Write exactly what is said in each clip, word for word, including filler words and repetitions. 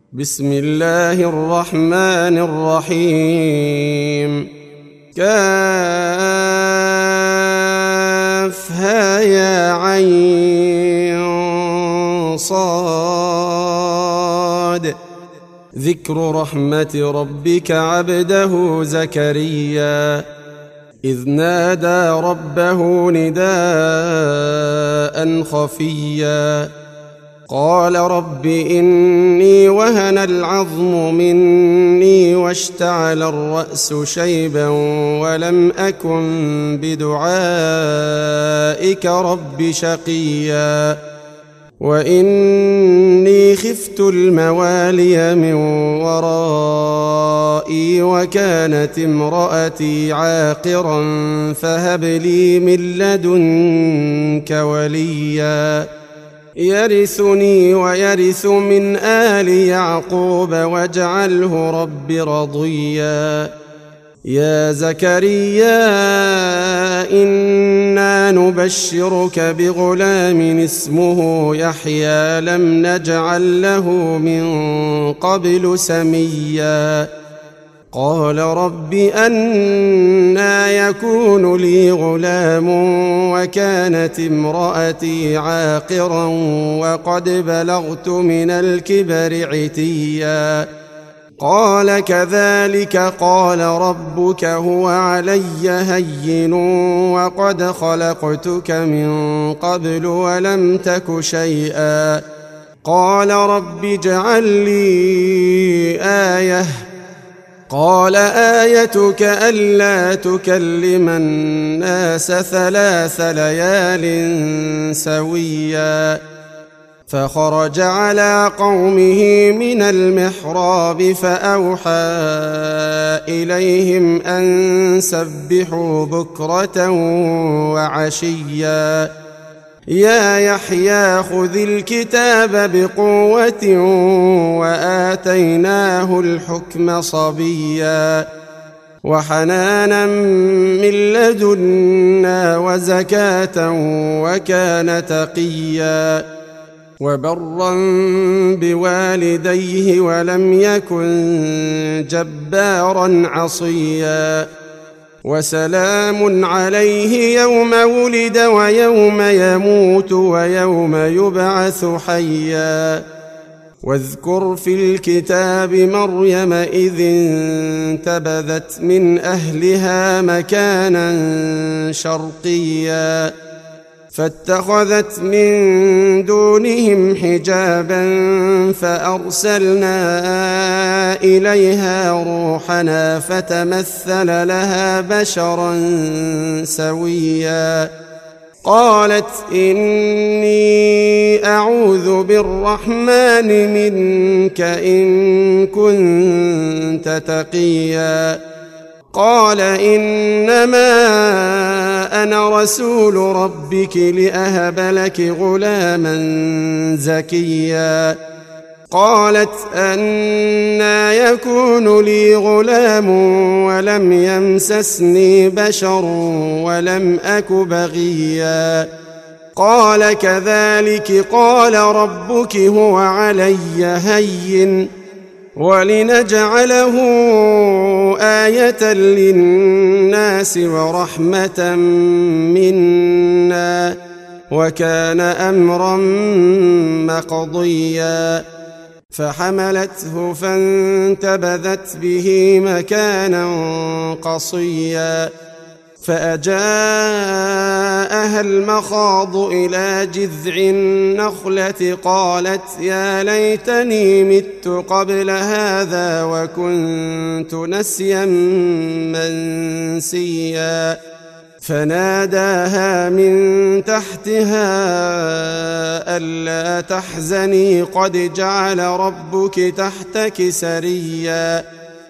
بسم الله الرحمن الرحيم. كافها يا عين صاد. ذكر رحمة ربك عبده زكريا إذ نادى ربه نداء خفيا قال رب إني وهن العظم مني واشتعل الرأس شيبا ولم أكن بدعائك رب شقيا وإني خفت الموالي من ورائي وكانت امرأتي عاقرا فهب لي من لدنك وليا يرثني ويرث من آل يعقوب واجعله رب رضيا. يا زكريا إنا نبشرك بغلام اسمه يحيى لم نجعل له من قبل سميا قال رب أنى يكون لي غلام وكانت امرأتي عاقرا وقد بلغت من الكبر عتيا قال كذلك قال ربك هو علي هين وقد خلقتك من قبل ولم تك شيئا قال رب اجعل لي آية قال آيتك ألا تكلم الناس ثلاث ليال سويا فخرج على قومه من المحراب فأوحى إليهم أن سبحوا بكرة وعشيا يا يحيى خذ الكتاب بقوة وآتيناه الحكم صبيا وحنانا من لدنا وزكاة وكان تقيا وبرا بوالديه ولم يكن جبارا عصيا وسلام عليه يوم ولد ويوم يموت ويوم يبعث حيا واذكر في الكتاب مريم إذ انتبذت من أهلها مكانا شرقيا فاتخذت من دونهم حجابا فأرسلنا إليها روحنا فتمثل لها بشرا سويا قالت إني أعوذ بالرحمن منك إن كنت تقيا قال إنما أنا رسول ربك لأهب لك غلاما زكيا قالت أنى يكون لي غلام ولم يمسسني بشر ولم أك بغيا قال كذلك قال ربك هو علي هين ولنجعله آية للناس ورحمة منا وكان أمرا مقضيا فحملته فانتبذت به مكانا قصيا فأجاءها المخاض إلى جذع النخلة قالت يا ليتني مت قبل هذا وكنت نسيا منسيا فناداها من تحتها ألا تحزني قد جعل ربك تحتك سريا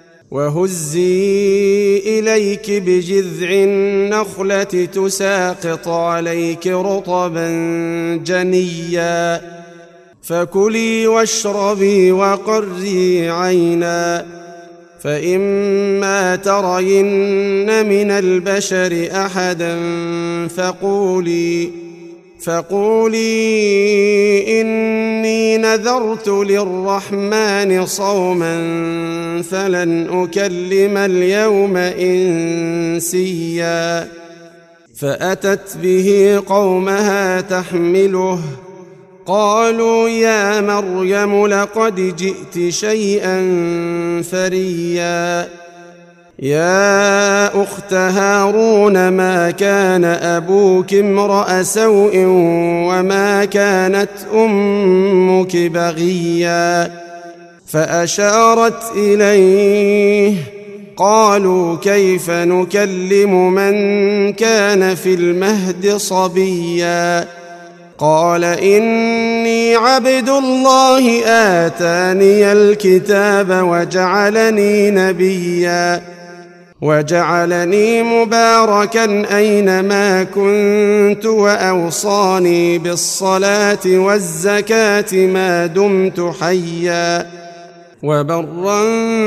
وهزي إليك بجذع النخلة تساقط عليك رطبا جنيا فكلي واشربي وقري عينا فإما ترين من البشر أحدا فقولي فقولي إني نذرت للرحمن صوما فلن أكلم اليوم إنسيا فأتت به قومها تحمله قالوا يا مريم لقد جئت شيئا فريا يا أخت هارون ما كان أبوك امرأ سوء وما كانت أمك بغيا فأشارت إليه قالوا كيف نكلم من كان في المهد صبيا قال إني عبد الله آتاني الكتاب وجعلني نبيا وجعلني مباركا أينما كنت وأوصاني بالصلاة والزكاة ما دمت حيا وبرا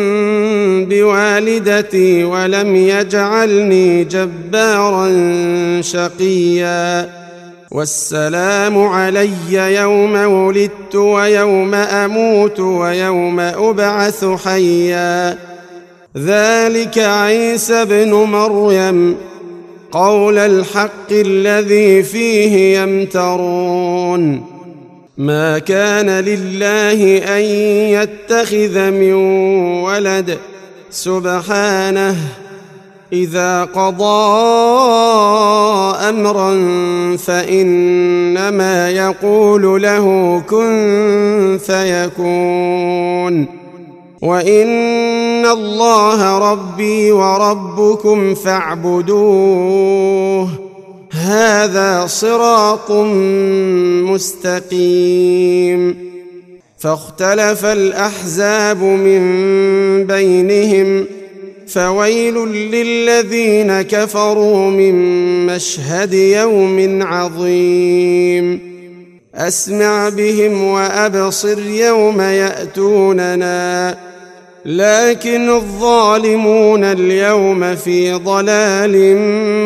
بوالدتي ولم يجعلني جبارا شقيا والسلام علي يوم ولدت ويوم أموت ويوم أبعث حيا ذلك عيسى ابن مريم قول الحق الذي فيه يمترون ما كان لله أن يتخذ من ولد سبحانه إذا قضى أمرا فإنما يقول له كن فيكون وإن الله ربي وربكم فاعبدوه هذا صراط مستقيم فاختلف الأحزاب من بينهم فويل للذين كفروا من مشهد يوم عظيم أسمع بهم وأبصر يوم يأتوننا لكن الظالمون اليوم في ضلال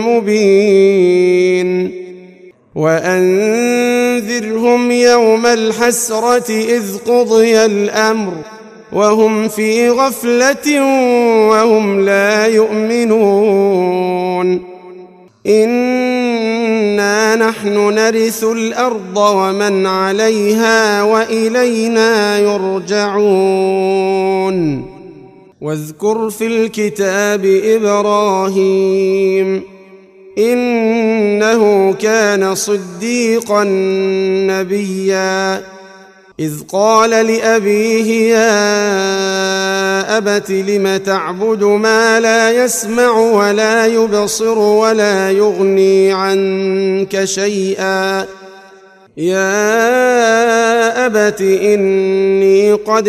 مبين وأنذرهم يوم الحسرة إذ قضي الأمر وهم في غفلة وهم لا يؤمنون إنا نحن نرث الأرض ومن عليها وإلينا يرجعون واذكر في الكتاب إبراهيم إنه كان صديقا نبيا إذ قال لأبيه يا أبت لم تعبد ما لا يسمع ولا يبصر ولا يغني عنك شيئا يا أبت إني قد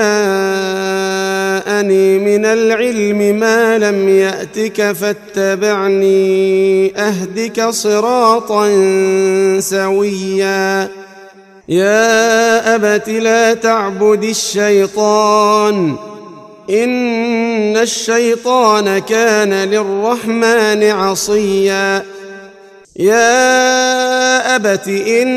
جاءني من العلم ما لم يأتك فاتبعني أهدك صراطا سويا يا أبت لا تعبد الشيطان إن الشيطان كان للرحمن عصيا يا أبت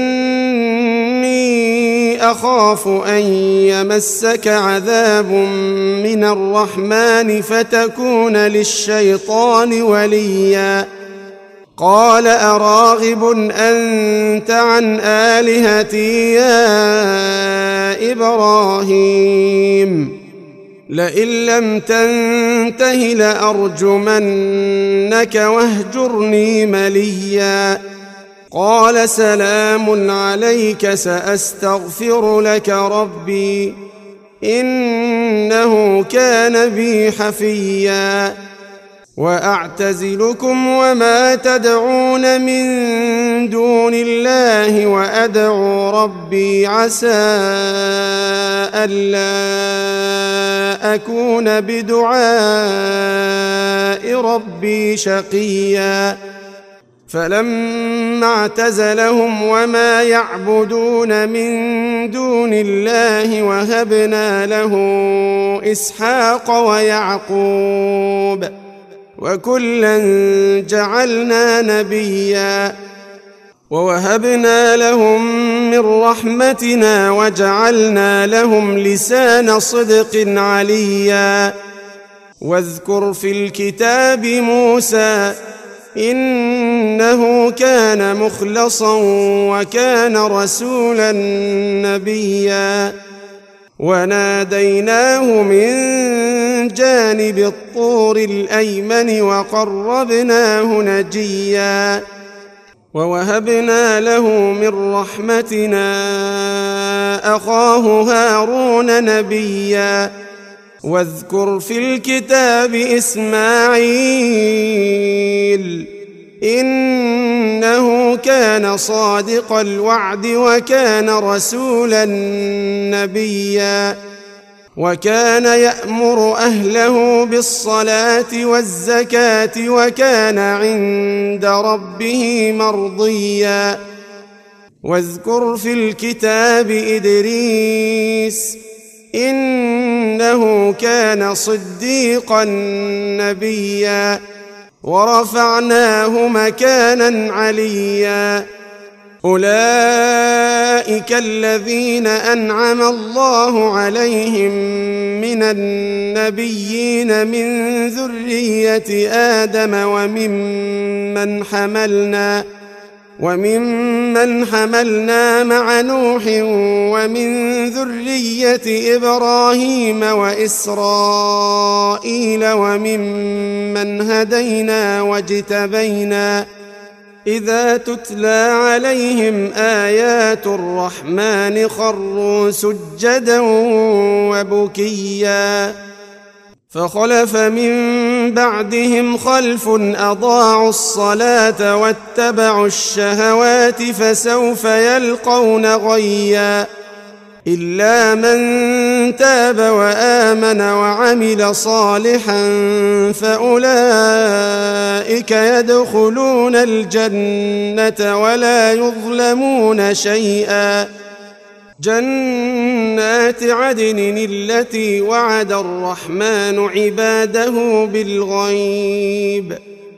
إني أخاف أن يمسك عذاب من الرحمن فتكون للشيطان وليا قال أراغب أنت عن آلهتي يا إبراهيم لئن لم تنته لأرجمنك واهجرني مليا قال سلام عليك سأستغفر لك ربي إنه كان بي حفيا وأعتزلكم وما تدعون من دون الله وأدعو ربي عسى ألا أكون بدعاء ربي شقيا فلما اعتزلهم وما يعبدون من دون الله وهبنا له إسحاق ويعقوب وكلا جعلنا نبيا ووهبنا لهم من رحمتنا وجعلنا لهم لسان صدق عليا. واذكر في الكتاب موسى إنه كان مخلصا وكان رسولا نبيا. وناديناه من جانب الطور الأيمن وقربناه نجيا. ووهبنا له من رحمتنا أخاه هارون نبيا. واذكر في الكتاب إسماعيل إنه كان صادق الوعد وكان رسولا نبيا. وكان يأمر أهله بالصلاة والزكاة وكان عند ربه مرضيا. واذكر في الكتاب إدريس إنه كان صديقا نبيا. ورفعناه مكانا عليا. أولئك الذين أنعم الله عليهم من النبيين من ذرية آدم وممن حملنا وممن حملنا مع نوح ومن ذرية إبراهيم وإسرائيل وممن هدينا واجتبينا. إذا تتلى عليهم آيات الرحمن خروا سجدا وبكيا. فخلف من بعدهم خلف أضاعوا الصلاة واتبعوا الشهوات فسوف يلقون غيا. إلا من تاب وآمن وعمل صالحا فأولئك يدخلون الجنة ولا يظلمون شيئا. جنات عدن التي وعد الرحمن عباده بالغيب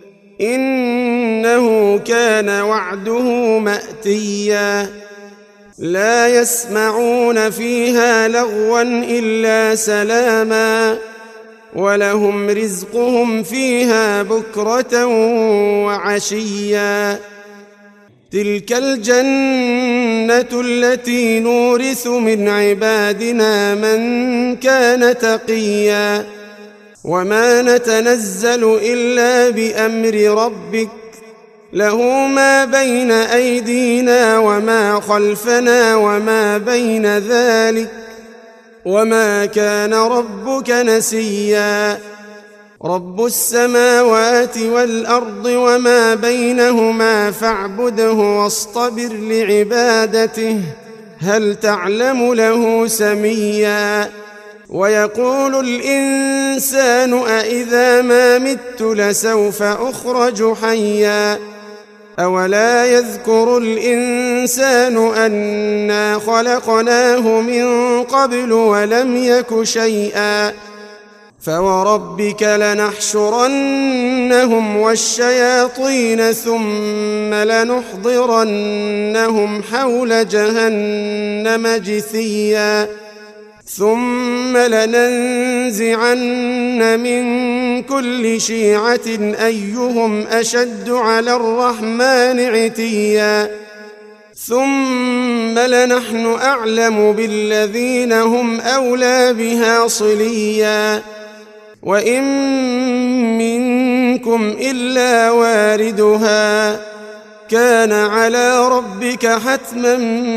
إنه كان وعده مأتيا. لا يسمعون فيها لغوا إلا سلاما ولهم رزقهم فيها بكرة وعشيا. تلك الجنة التي نورث من عبادنا من كان تقيا. وما نتنزل إلا بأمر ربك له ما بين أيدينا وما خلفنا وما بين ذلك وما كان ربك نسيا. رب السماوات والأرض وما بينهما فاعبده واصطبر لعبادته هل تعلم له سميا. ويقول الإنسان أإذا ما مت لسوف أخرج حيا. أولا يذكر الإنسان أنا خلقناه من قبل ولم يك شيئا. فوربك لنحشرنهم والشياطين ثم لنحضرنهم حول جهنم جثيا. ثم لننزعن من كل شيعة أيهم أشد على الرحمن عتيا. ثم لنحن أعلم بالذين هم أولى بها صليا. وإن منكم إلا واردها كان على ربك حتما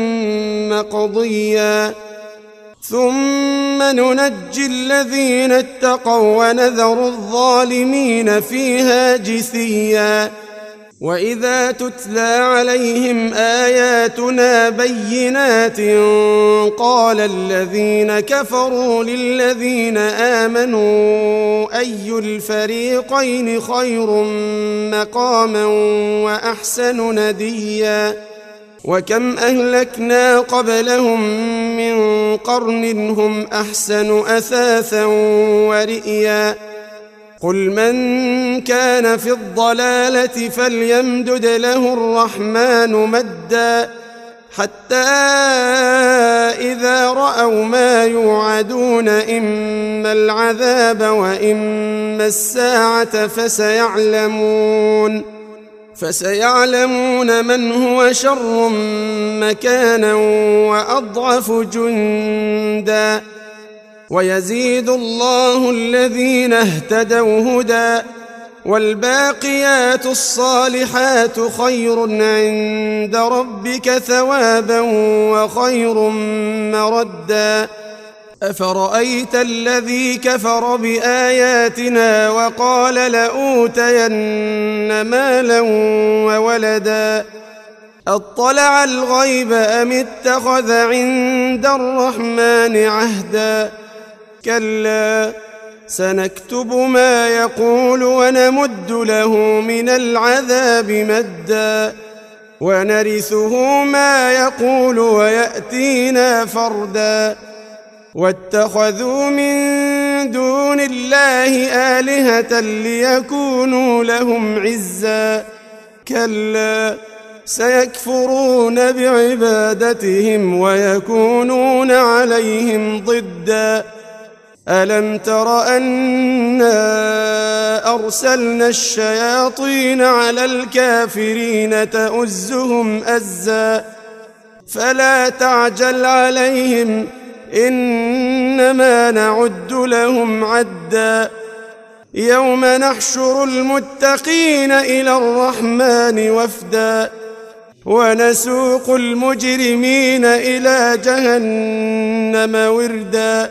مقضيا. ثم ننجي الذين اتقوا ونذر الظالمين فيها جثيا. وإذا تتلى عليهم آياتنا بينات قال الذين كفروا للذين آمنوا أي الفريقين خير مقاما وأحسن نديا. وكم أهلكنا قبلهم من قرن هم أحسن أثاثا ورئيا. قل من كان في الضلالة فليمدد له الرحمن مدا حتى إذا رأوا ما يوعدون إما العذاب وإما الساعة فسيعلمون فسيعلمون من هو شر مكانا وأضعف جندا ويزيد الله الذين اهتدوا هدى والباقيات الصالحات خير عند ربك ثوابا وخير مردا أفرأيت الذي كفر بآياتنا وقال لأوتين مالا وولدا أطلع الغيب أم اتخذ عند الرحمن عهدا كلا سنكتب ما يقول ونمد له من العذاب مدا ونرثه ما يقول ويأتينا فردا واتخذوا من دون الله آلهة ليكونوا لهم عزا كلا سيكفرون بعبادتهم ويكونون عليهم ضدا ألم تر أنا أرسلنا الشياطين على الكافرين تؤزهم أزا فلا تعجل عليهم إنما نعد لهم عدا يوم نحشر المتقين إلى الرحمن وفدا ونسوق المجرمين إلى جهنم وردا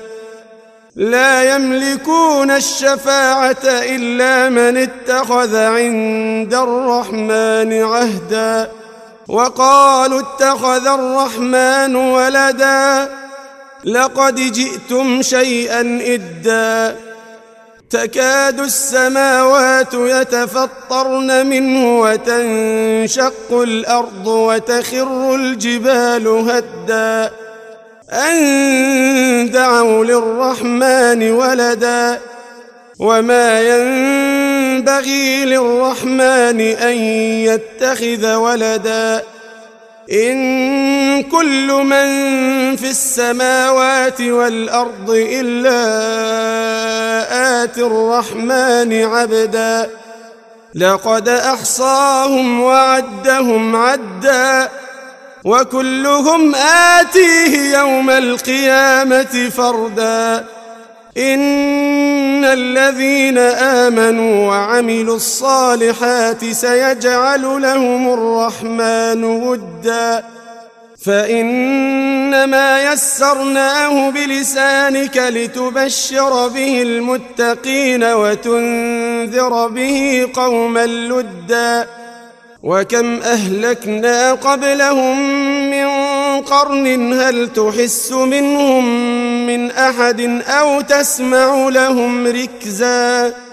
لا يملكون الشفاعة إلا من اتخذ عند الرحمن عهدا وقالوا اتخذ الرحمن ولدا لقد جئتم شيئا إدا تكاد السماوات يتفطرن منه وتنشق الأرض وتخر الجبال هدا أن دعوا للرحمن ولدا وما ينبغي للرحمن أن يتخذ ولدا إن كل من في السماوات والأرض إلا آتي الرحمن عبدا لقد أحصاهم وعدهم عدا وكلهم آتيه يوم القيامة فردا إن الذين آمنوا وعملوا الصالحات سيجعل لهم الرحمن ودا فإنما يسرناه بلسانك لتبشر به المتقين وتنذر به قوما لدا وكم أهلكنا قبلهم من قرن هل تحس منهم من أحد أو تسمع لهم ركزا